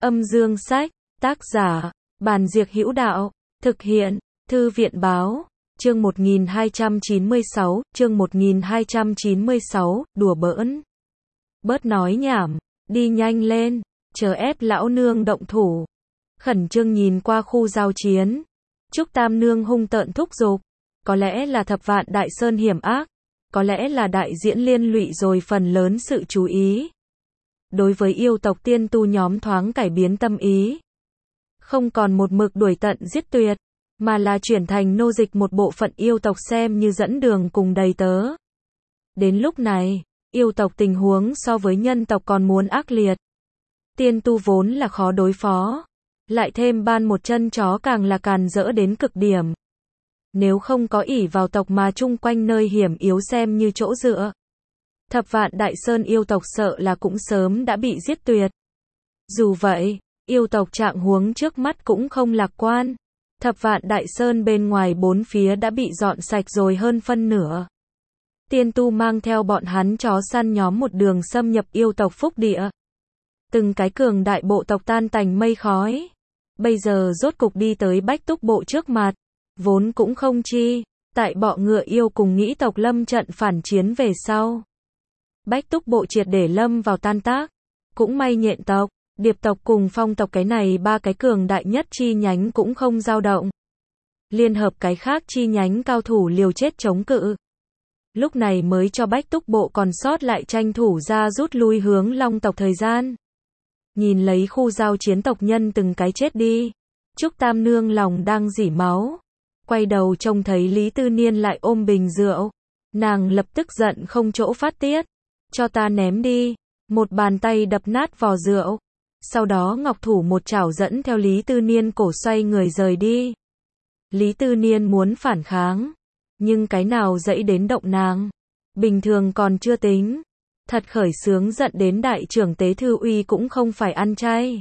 Âm dương sách, tác giả, Bàn Diệc Hữu Đạo, thực hiện, Thư viện báo, chương 1296, chương 1296, đùa bỡn. Bớt nói nhảm, đi nhanh lên, chờ ép lão nương động thủ. Khẩn trương nhìn qua khu giao chiến. Trúc Tam Nương hung tợn thúc giục. Có lẽ là Thập Vạn Đại Sơn hiểm ác, có lẽ là đại diễn liên lụy rồi phần lớn sự chú ý. Đối với yêu tộc tiên tu nhóm thoáng cải biến tâm ý. Không còn một mực đuổi tận giết tuyệt, mà là chuyển thành nô dịch một bộ phận yêu tộc xem như dẫn đường cùng đầy tớ. Đến lúc này, yêu tộc tình huống so với nhân tộc còn muốn ác liệt. Tiên tu vốn là khó đối phó, lại thêm ban một chân chó càng là càn rỡ đến cực điểm. Nếu không có ỷ vào tộc mà chung quanh nơi hiểm yếu xem như chỗ dựa, Thập Vạn Đại Sơn yêu tộc sợ là cũng sớm đã bị giết tuyệt. Dù vậy, yêu tộc trạng huống trước mắt cũng không lạc quan. Thập Vạn Đại Sơn bên ngoài bốn phía đã bị dọn sạch rồi hơn phân nửa. Tiên tu mang theo bọn hắn chó săn nhóm một đường xâm nhập yêu tộc phúc địa. Từng cái cường đại bộ tộc tan tành mây khói. Bây giờ rốt cục đi tới Bách Túc bộ trước mặt. Vốn cũng không chi, tại bọ ngựa yêu cùng nghĩ tộc lâm trận phản chiến về sau. Bách Túc bộ triệt để lâm vào tan tác. Cũng may nhện tộc, điệp tộc cùng phong tộc cái này ba cái cường đại nhất chi nhánh cũng không dao động. Liên hợp cái khác chi nhánh cao thủ liều chết chống cự. Lúc này mới cho Bách Túc bộ còn sót lại tranh thủ ra rút lui hướng Long tộc thời gian. Nhìn lấy khu giao chiến tộc nhân từng cái chết đi. Trúc Tam Nương lòng đang rỉ máu. Quay đầu trông thấy Lý Tư Niên lại ôm bình rượu. Nàng lập tức giận không chỗ phát tiết. Cho ta ném đi. Một bàn tay đập nát vò rượu. Sau đó ngọc thủ một chảo dẫn theo Lý Tư Niên cổ xoay người rời đi. Lý Tư Niên muốn phản kháng. Nhưng cái nào dẫy đến động nàng. Bình thường còn chưa tính. Thật khởi sướng giận đến đại trưởng tế thư uy cũng không phải ăn chay.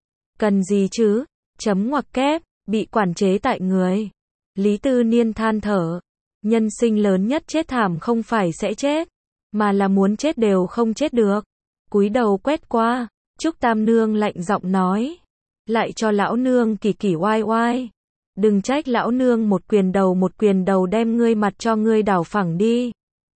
Cần gì chứ? Chấm ngoặc kép, bị quản chế tại người. Lý Tư Niên than thở. Nhân sinh lớn nhất chết thảm không phải sẽ chết, mà là muốn chết đều không chết được. Cúi đầu quét qua, Trúc Tam Nương lạnh giọng nói. Lại cho lão nương kỳ kỳ oai oai. Đừng trách lão nương một quyền đầu đem ngươi mặt cho ngươi đảo phẳng đi.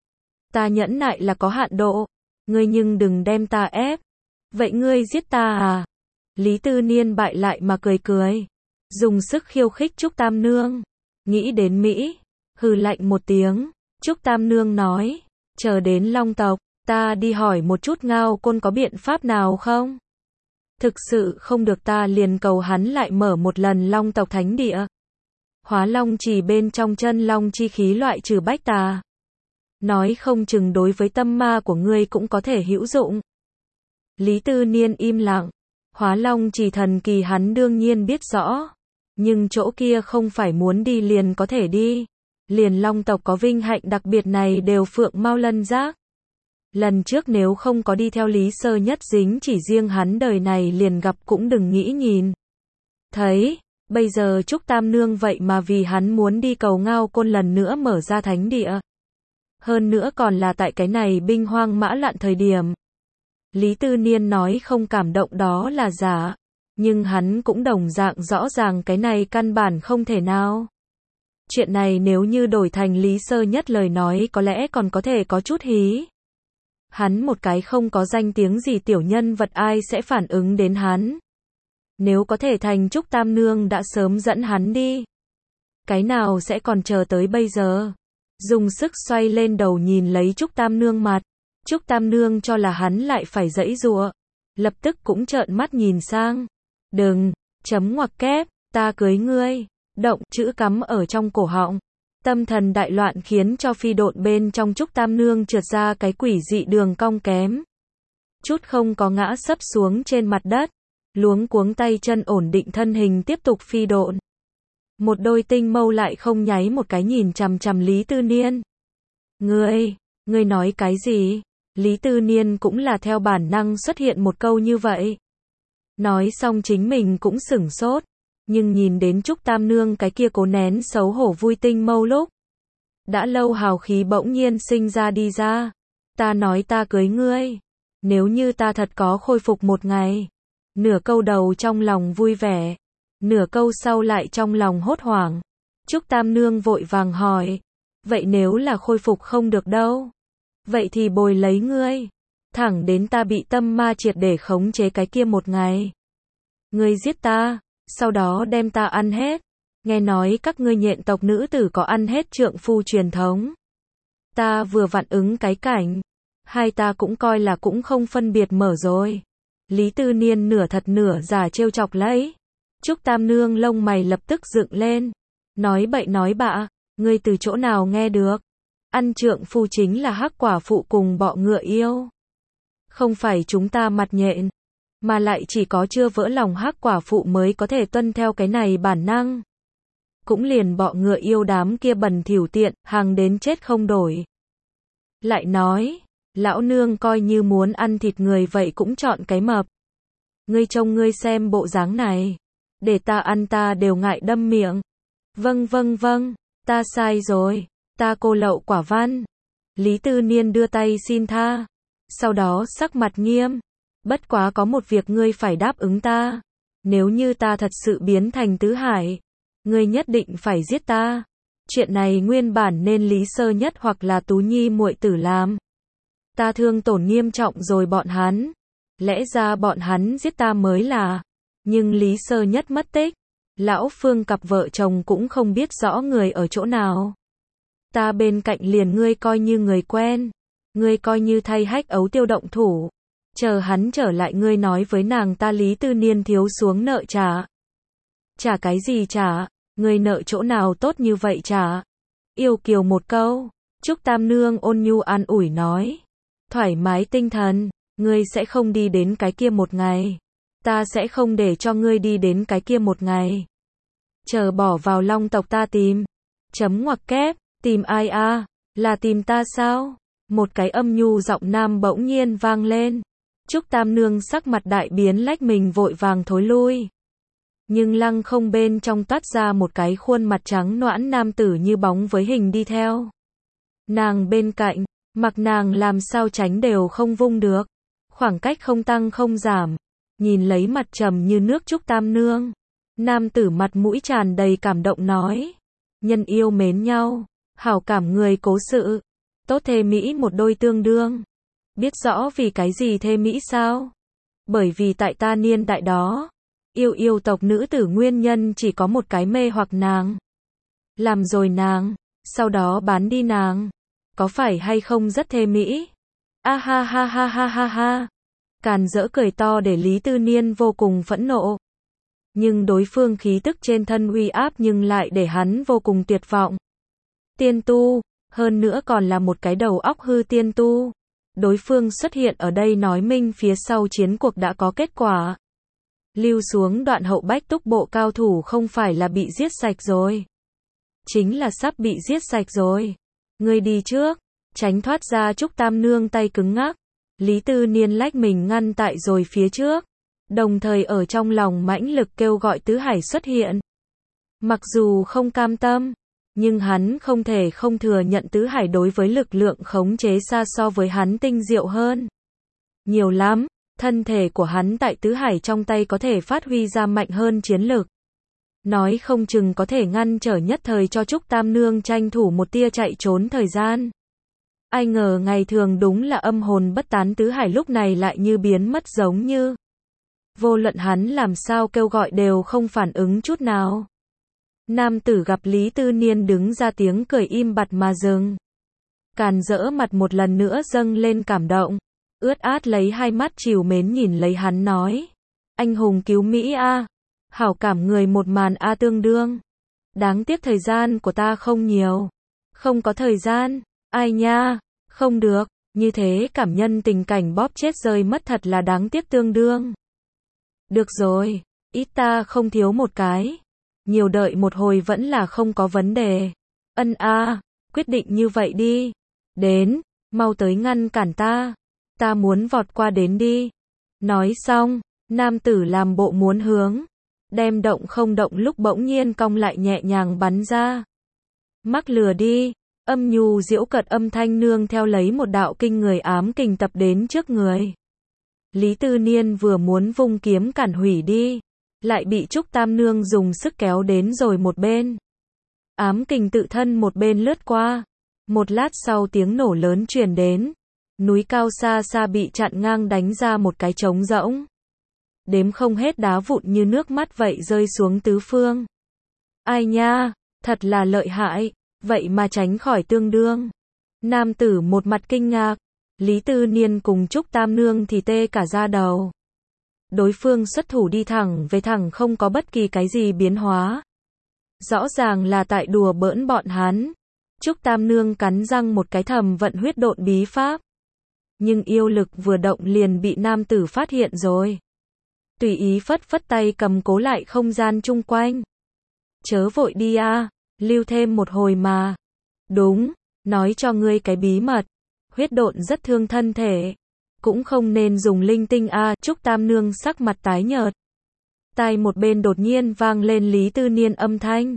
Ta nhẫn nại là có hạn độ. Ngươi nhưng đừng đem ta ép. Vậy ngươi giết ta à? Lý Tư Niên bại lại mà cười cười. Dùng sức khiêu khích Trúc Tam Nương. Nghĩ đến Mỹ. Hừ lạnh một tiếng. Trúc Tam Nương nói. Chờ đến Long tộc. Ta đi hỏi một chút Ngao Côn có biện pháp nào không? Thực sự không được ta liền cầu hắn lại mở một lần Long tộc thánh địa. Hóa Long chỉ bên trong chân Long chi khí loại trừ bách tà. Nói không chừng đối với tâm ma của ngươi cũng có thể hữu dụng. Lý Tư Niên im lặng. Hóa Long chỉ thần kỳ hắn đương nhiên biết rõ. Nhưng chỗ kia không phải muốn đi liền có thể đi. Liền Long tộc có vinh hạnh đặc biệt này đều phượng mau lân giác. Lần trước nếu không có đi theo Lý Sơ Nhất dính chỉ riêng hắn đời này liền gặp cũng đừng nghĩ nhìn. Thấy, bây giờ Trúc Tam Nương vậy mà vì hắn muốn đi cầu Ngao Côn lần nữa mở ra thánh địa. Hơn nữa còn là tại cái này binh hoang mã loạn thời điểm. Lý Tư Niên nói không cảm động đó là giả. Nhưng hắn cũng đồng dạng rõ ràng cái này căn bản không thể nào. Chuyện này nếu như đổi thành Lý Sơ Nhất lời nói có lẽ còn có thể có chút hí. Hắn một cái không có danh tiếng gì tiểu nhân vật ai sẽ phản ứng đến hắn. Nếu có thể thành Trúc Tam Nương đã sớm dẫn hắn đi. Cái nào sẽ còn chờ tới bây giờ. Dùng sức xoay lên đầu nhìn lấy Trúc Tam Nương mặt. Trúc Tam Nương cho là hắn lại phải giãy giụa. Lập tức cũng trợn mắt nhìn sang. Đừng, chấm ngoặc kép, ta cưới ngươi. Động chữ cắm ở trong cổ họng. Tâm thần đại loạn khiến cho phi độn bên trong Trúc Tam Nương trượt ra cái quỷ dị đường cong kém. Chút không có ngã sấp xuống trên mặt đất. Luống cuống tay chân ổn định thân hình tiếp tục phi độn. Một đôi tinh mâu lại không nháy một cái nhìn chằm chằm Lý Tư Niên. Ngươi nói cái gì? Lý Tư Niên cũng là theo bản năng xuất hiện một câu như vậy. Nói xong chính mình cũng sửng sốt. Nhưng nhìn đến Trúc Tam Nương cái kia cố nén xấu hổ vui tinh mâu lúc. Đã lâu hào khí bỗng nhiên sinh ra đi ra. Ta nói ta cưới ngươi. Nếu như ta thật có khôi phục một ngày. Nửa câu đầu trong lòng vui vẻ, nửa câu sau lại trong lòng hốt hoảng. Trúc Tam Nương vội vàng hỏi, vậy nếu là khôi phục không được đâu? Vậy thì bồi lấy ngươi, thẳng đến ta bị tâm ma triệt để khống chế cái kia một ngày. Ngươi giết ta, sau đó đem ta ăn hết. Nghe nói các ngươi nhện tộc nữ tử có ăn hết trượng phu truyền thống. Ta vừa vặn ứng cái cảnh, hai ta cũng coi là cũng không phân biệt mở rồi. Lý Tư Niên nửa thật nửa giả trêu chọc lấy. Trúc Tam Nương lông mày lập tức dựng lên. Nói bậy nói bạ, ngươi từ chỗ nào nghe được? Ăn trượng phu chính là hắc quả phụ cùng bọ ngựa yêu. Không phải chúng ta mặt nhện, mà lại chỉ có chưa vỡ lòng hắc quả phụ mới có thể tuân theo cái này bản năng. Cũng liền bọ ngựa yêu đám kia bẩn thỉu tiện, hàng đến chết không đổi. Lại nói, lão nương coi như muốn ăn thịt người vậy cũng chọn cái mập. Ngươi trông ngươi xem bộ dáng này, để ta ăn ta đều ngại đâm miệng. Vâng, ta sai rồi, ta cô lậu quả văn. Lý Tư Niên đưa tay xin tha, sau đó sắc mặt nghiêm. Bất quá có một việc ngươi phải đáp ứng ta. Nếu như ta thật sự biến thành tứ hải, ngươi nhất định phải giết ta. Chuyện này nguyên bản nên Lý Sơ Nhất hoặc là Tú Nhi muội tử làm. Ta thương tổn nghiêm trọng rồi bọn hắn. Lẽ ra bọn hắn giết ta mới là. Nhưng Lý Sơ Nhất mất tích. Lão Phương cặp vợ chồng cũng không biết rõ người ở chỗ nào. Ta bên cạnh liền ngươi coi như người quen. Ngươi coi như thay Hách Ấu Tiêu động thủ. Chờ hắn trở lại ngươi nói với nàng ta Lý Tư Niên thiếu xuống nợ trả. Trả cái gì trả? Ngươi nợ chỗ nào tốt như vậy trả? Yêu kiều một câu. Trúc Tam Nương ôn nhu an ủi nói. Thoải mái tinh thần, ngươi sẽ không đi đến cái kia một ngày. Ta sẽ không để cho ngươi đi đến cái kia một ngày. Chờ bỏ vào Long tộc ta tìm. Chấm ngoặc kép, tìm ai a? Là tìm ta sao? Một cái âm nhu giọng nam bỗng nhiên vang lên. Trúc Tam Nương sắc mặt đại biến lách mình vội vàng thối lui. Nhưng lăng không bên trong toát ra một cái khuôn mặt trắng nõn nam tử như bóng với hình đi theo. Nàng bên cạnh, mặc nàng làm sao tránh đều không vung được. Khoảng cách không tăng không giảm. Nhìn lấy mặt trầm như nước Trúc Tam Nương. Nam tử mặt mũi tràn đầy cảm động nói. Nhân yêu mến nhau, hảo cảm người cố sự. Tốt thê mỹ một đôi tương đương. Biết rõ vì cái gì thê mỹ sao? Bởi vì tại ta niên đại đó, yêu tộc nữ tử nguyên nhân chỉ có một cái mê hoặc nàng. Làm rồi nàng, sau đó bán đi nàng. Có phải hay không rất thê mỹ? A ha ha ha ha ha ha. Càn dỡ cười to để Lý Tư Niên vô cùng phẫn nộ. Nhưng đối phương khí tức trên thân uy áp nhưng lại để hắn vô cùng tuyệt vọng. Tiên tu, hơn nữa còn là một cái đầu óc hư tiên tu. Đối phương xuất hiện ở đây nói minh phía sau chiến cuộc đã có kết quả. Lưu xuống đoạn hậu bách túc bộ cao thủ không phải là bị giết sạch rồi. Chính là sắp bị giết sạch rồi. Ngươi đi trước, tránh thoát ra Trúc Tam Nương tay cứng ngắc. Lý Tư Niên lách mình ngăn tại rồi phía trước. Đồng thời ở trong lòng mãnh lực kêu gọi tứ hải xuất hiện. Mặc dù không cam tâm, nhưng hắn không thể không thừa nhận tứ hải đối với lực lượng khống chế xa so với hắn tinh diệu hơn. Nhiều lắm, thân thể của hắn tại tứ hải trong tay có thể phát huy ra mạnh hơn chiến lực. Nói không chừng có thể ngăn trở nhất thời cho Trúc Tam Nương tranh thủ một tia chạy trốn thời gian. Ai ngờ ngày thường đúng là âm hồn bất tán tứ hải lúc này lại như biến mất giống như. Vô luận hắn làm sao kêu gọi đều không phản ứng chút nào. Nam tử gặp Lý Tư Niên đứng ra tiếng cười im bặt mà dừng. Càn dỡ mặt một lần nữa dâng lên cảm động. Ướt át lấy hai mắt trìu mến nhìn lấy hắn nói. Anh hùng cứu Mỹ a, hảo cảm người một màn a tương đương. Đáng tiếc thời gian của ta không nhiều. Không có thời gian, ai nha, không được, như thế cảm nhân tình cảnh bóp chết rơi mất thật là đáng tiếc tương đương. Được rồi, ít ta không thiếu một cái. Nhiều đợi một hồi vẫn là không có vấn đề. Ân a, quyết định như vậy đi. Đến, mau tới ngăn cản ta. Ta muốn vọt qua đến đi. Nói xong, nam tử làm bộ muốn hướng. Đem động không động lúc bỗng nhiên cong lại nhẹ nhàng bắn ra. Mắc lừa đi. Âm nhu diễu cợt âm thanh nương theo lấy một đạo kinh người ám kình tập đến trước người. Lý Tư Niên vừa muốn vung kiếm cản hủy đi, lại bị Trúc Tam Nương dùng sức kéo đến rồi một bên. Ám kình tự thân một bên lướt qua. Một lát sau tiếng nổ lớn truyền đến. Núi cao xa xa bị chặn ngang đánh ra một cái trống rỗng. Đếm không hết đá vụn như nước mắt vậy rơi xuống tứ phương. Ai nha, thật là lợi hại, vậy mà tránh khỏi tương đương. Nam tử một mặt kinh ngạc, Lý Tư Niên cùng Trúc Tam Nương thì tê cả da đầu. Đối phương xuất thủ đi thẳng về thẳng không có bất kỳ cái gì biến hóa. Rõ ràng là tại đùa bỡn bọn hắn. Trúc Tam Nương cắn răng một cái thầm vận huyết độn bí pháp. Nhưng yêu lực vừa động liền bị nam tử phát hiện rồi. Tùy ý phất phất tay cầm cố lại không gian chung quanh. Chớ vội đi a, lưu thêm một hồi mà. Đúng, nói cho ngươi cái bí mật. Huyết độn rất thương thân thể. Cũng không nên dùng linh tinh a. Trúc Tam Nương sắc mặt tái nhợt. Tai một bên đột nhiên vang lên Lý Tư Niên âm thanh.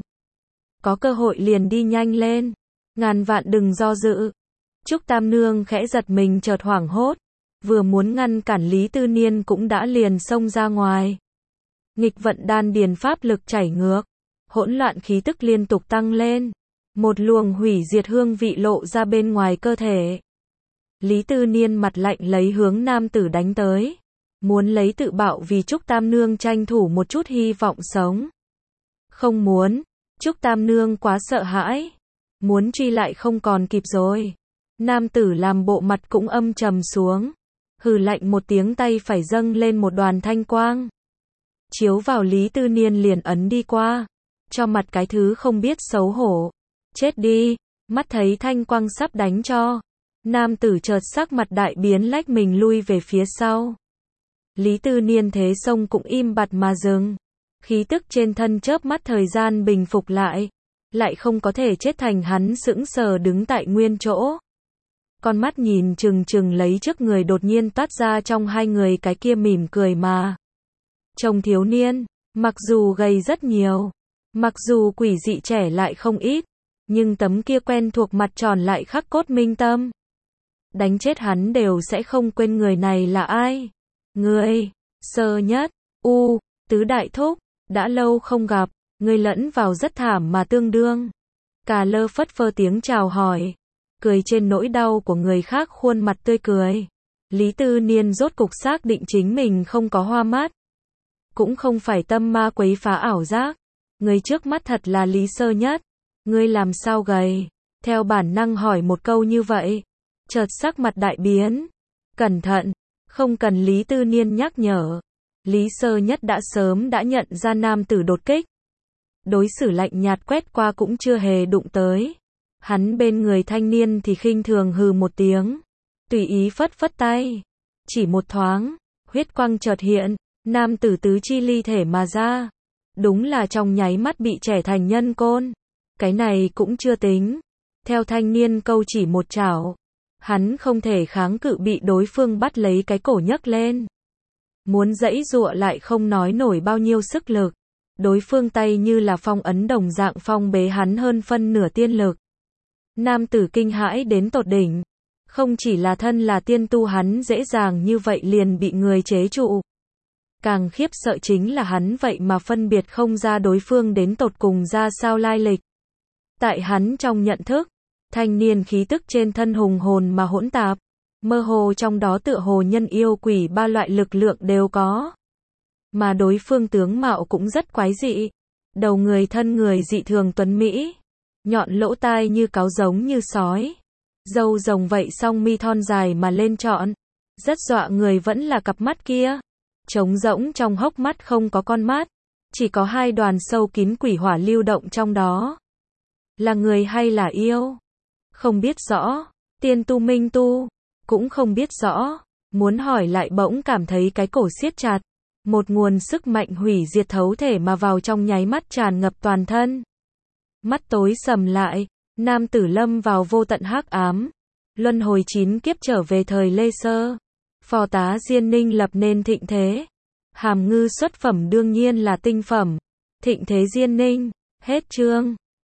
Có cơ hội liền đi nhanh lên. Ngàn vạn đừng do dự. Trúc Tam Nương khẽ giật mình chợt hoảng hốt. Vừa muốn ngăn cản Lý Tư Niên cũng đã liền xông ra ngoài. Nghịch vận đan điền pháp lực chảy ngược. Hỗn loạn khí tức liên tục tăng lên. Một luồng hủy diệt hương vị lộ ra bên ngoài cơ thể. Lý Tư Niên mặt lạnh lấy hướng nam tử đánh tới. Muốn lấy tự bạo vì Trúc Tam Nương tranh thủ một chút hy vọng sống. Không muốn. Trúc Tam Nương quá sợ hãi. Muốn truy lại không còn kịp rồi. Nam tử làm bộ mặt cũng âm trầm xuống. Hừ lạnh một tiếng tay phải dâng lên một đoàn thanh quang. Chiếu vào Lý Tư Niên liền ấn đi qua. Cho mặt cái thứ không biết xấu hổ. Chết đi. Mắt thấy thanh quang sắp đánh cho. Nam tử chợt sắc mặt đại biến lách mình lui về phía sau. Lý Tư Niên thế sông cũng im bặt mà dừng. Khí tức trên thân chớp mắt thời gian bình phục lại. Lại không có thể chết thành hắn sững sờ đứng tại nguyên chỗ. Con mắt nhìn chừng chừng lấy trước người đột nhiên toát ra trong hai người cái kia mỉm cười mà. Chồng thiếu niên, mặc dù gầy rất nhiều, mặc dù quỷ dị trẻ lại không ít, nhưng tấm kia quen thuộc mặt tròn lại khắc cốt minh tâm. Đánh chết hắn đều sẽ không quên người này là ai. Ngươi, Sơ Nhất, Tứ Đại Thúc, đã lâu không gặp, ngươi lẫn vào rất thảm mà tương đương. Cà lơ phất phơ tiếng chào hỏi, cười trên nỗi đau của người khác khuôn mặt tươi cười. Lý Tư Niên rốt cục xác định chính mình không có hoa mắt. Cũng không phải tâm ma quấy phá ảo giác. Người trước mắt thật là Lý Sơ Nhất. Ngươi làm sao gầy? Theo bản năng hỏi một câu như vậy. Chợt sắc mặt đại biến. Cẩn thận, không cần Lý Tư Niên nhắc nhở. Lý Sơ Nhất đã sớm đã nhận ra nam tử đột kích. Đối xử lạnh nhạt quét qua cũng chưa hề đụng tới. Hắn bên người thanh niên thì khinh thường hừ một tiếng. Tùy ý phất phất tay. Chỉ một thoáng, huyết quang chợt hiện, nam tử tứ chi ly thể mà ra. Đúng là trong nháy mắt bị trẻ thành nhân côn. Cái này cũng chưa tính. Theo thanh niên câu chỉ một chảo. Hắn không thể kháng cự bị đối phương bắt lấy cái cổ nhấc lên. Muốn giãy giụa lại không nói nổi bao nhiêu sức lực. Đối phương tay như là phong ấn đồng dạng phong bế hắn hơn phân nửa tiên lực. Nam tử kinh hãi đến tột đỉnh. Không chỉ là thân là tiên tu hắn dễ dàng như vậy liền bị người chế trụ. Càng khiếp sợ chính là hắn vậy mà phân biệt không ra đối phương đến tột cùng ra sao lai lịch. Tại hắn trong nhận thức, thanh niên khí tức trên thân hùng hồn mà hỗn tạp. Mơ hồ trong đó tựa hồ nhân yêu quỷ ba loại lực lượng đều có. Mà đối phương tướng mạo cũng rất quái dị. Đầu người thân người dị thường tuấn mỹ. Nhọn lỗ tai như cáo giống như sói. Râu rồng vậy song mi thon dài mà lên trọn. Rất dọa người vẫn là cặp mắt kia. Trống rỗng trong hốc mắt không có con mắt. Chỉ có hai đoàn sâu kín quỷ hỏa lưu động trong đó. Là người hay là yêu? Không biết rõ. Tiên tu minh tu. Cũng không biết rõ. Muốn hỏi lại bỗng cảm thấy cái cổ siết chặt. Một nguồn sức mạnh hủy diệt thấu thể mà vào trong nháy mắt tràn ngập toàn thân. Mắt tối sầm lại, nam tử lâm vào vô tận hắc ám. Luân hồi 9 kiếp trở về thời Lê Sơ. Phò tá Diên Ninh lập nên thịnh thế. Hàm ngư xuất phẩm đương nhiên là tinh phẩm. Thịnh thế Diên Ninh. Hết chương.